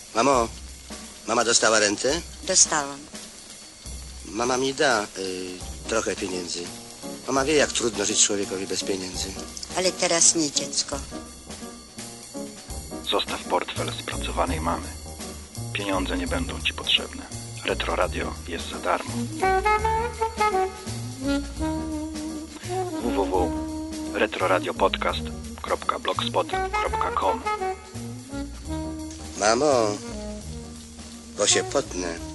Mamo, mama dostała rentę? Dostałam. Mama mi da trochę pieniędzy. Mama wie, jak trudno żyć człowiekowi bez pieniędzy. Ale teraz nie, dziecko. Zostaw portfel spracowanej mamy. Pieniądze nie będą ci potrzebne. Retro Radio jest za darmo. www.retroradiopodcast.blogspot.com Mamo, bo się potnę.